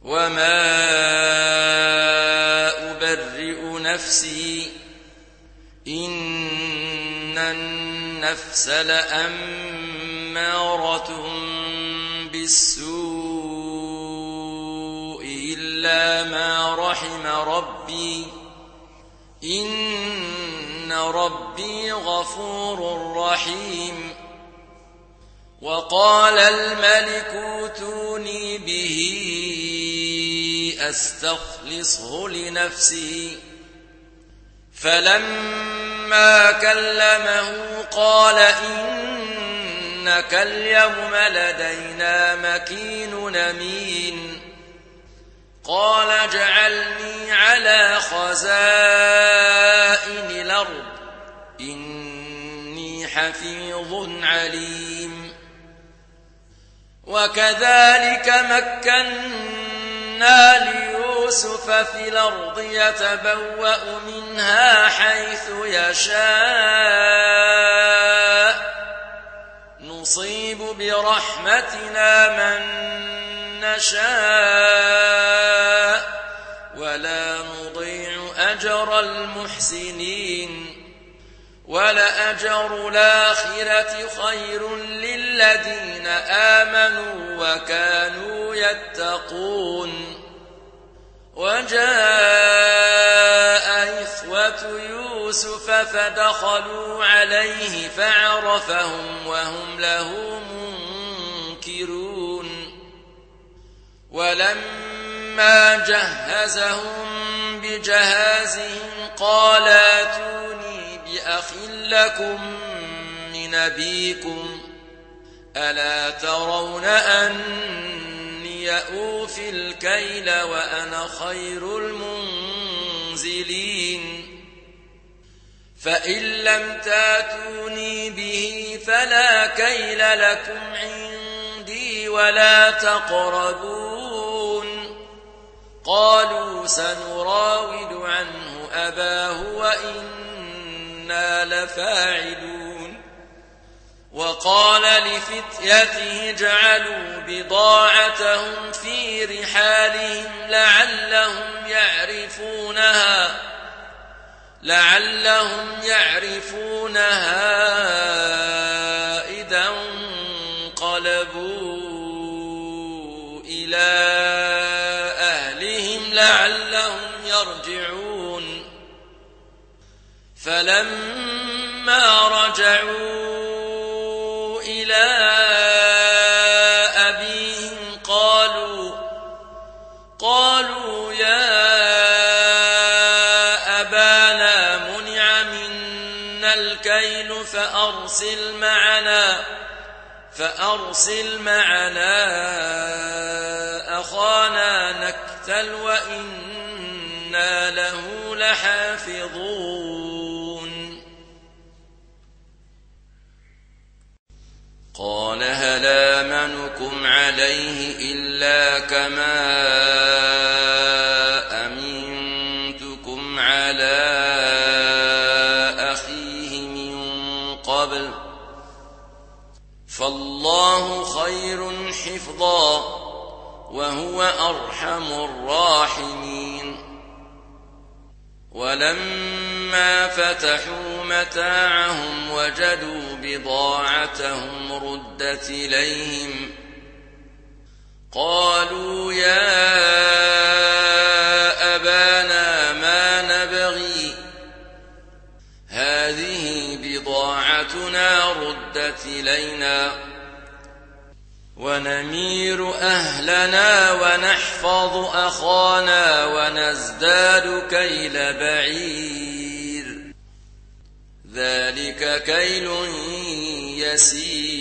وما أبرئ نفسي إن النفس لأمارة بالسوء إلا ما رحم ربي إن ربي غفور رحيم. وقال الملك ائتوني به أستخلصه لنفسي فلما كلمه قال إنك اليوم لدينا مكين أمين. قال اجعلني على خزائن الأرض إني حفيظ عليم. وكذلك مكنا ليوسف في الأرض يتبوأ منها حيث يشاء نصيب برحمتنا من نشاء ولا نضيع أجر المحسنين. ولأجر الآخرة خير للذين آمنوا وكانوا يتقون. وجاء إخوة يوسف فدخلوا عليه فعرفهم وهم له منكرون. ولما جهزهم بجهازهم قال ائتوني بأخ لكم من أبيكم ألا ترون أني أوفي الكيل وأنا خير المنزلين. فإن لم تاتوني به فلا كيل لكم عندي ولا تقربون. قالوا سنراود عنه أباه وإنا لفاعلون. وقال لفتيته اجعلوا بضاعتهم في رحالهم لعلهم يعرفونها إذا انقلبوا إلى أهلهم لعلهم يرجعون. فلما رجعوا إلى أبيهم قالوا يا أبانا منع منا الكيل فأرسل معنا أخانا نكتل وإنا له لحافظون. قال هل آمنكم عليه إلا كما أمنتكم على أخيه من قبل فالله خير حفظا وهو أرحم الراحمين. ولما فتحوا متاعهم وجدوا بضاعتهم ردت إليهم قالوا يا أبانا ما نبغي هذه بضاعتنا ردت إلينا ونمير أهلنا ونحفظ أخانا ونزداد كيل بعير ذلك كيل يسير.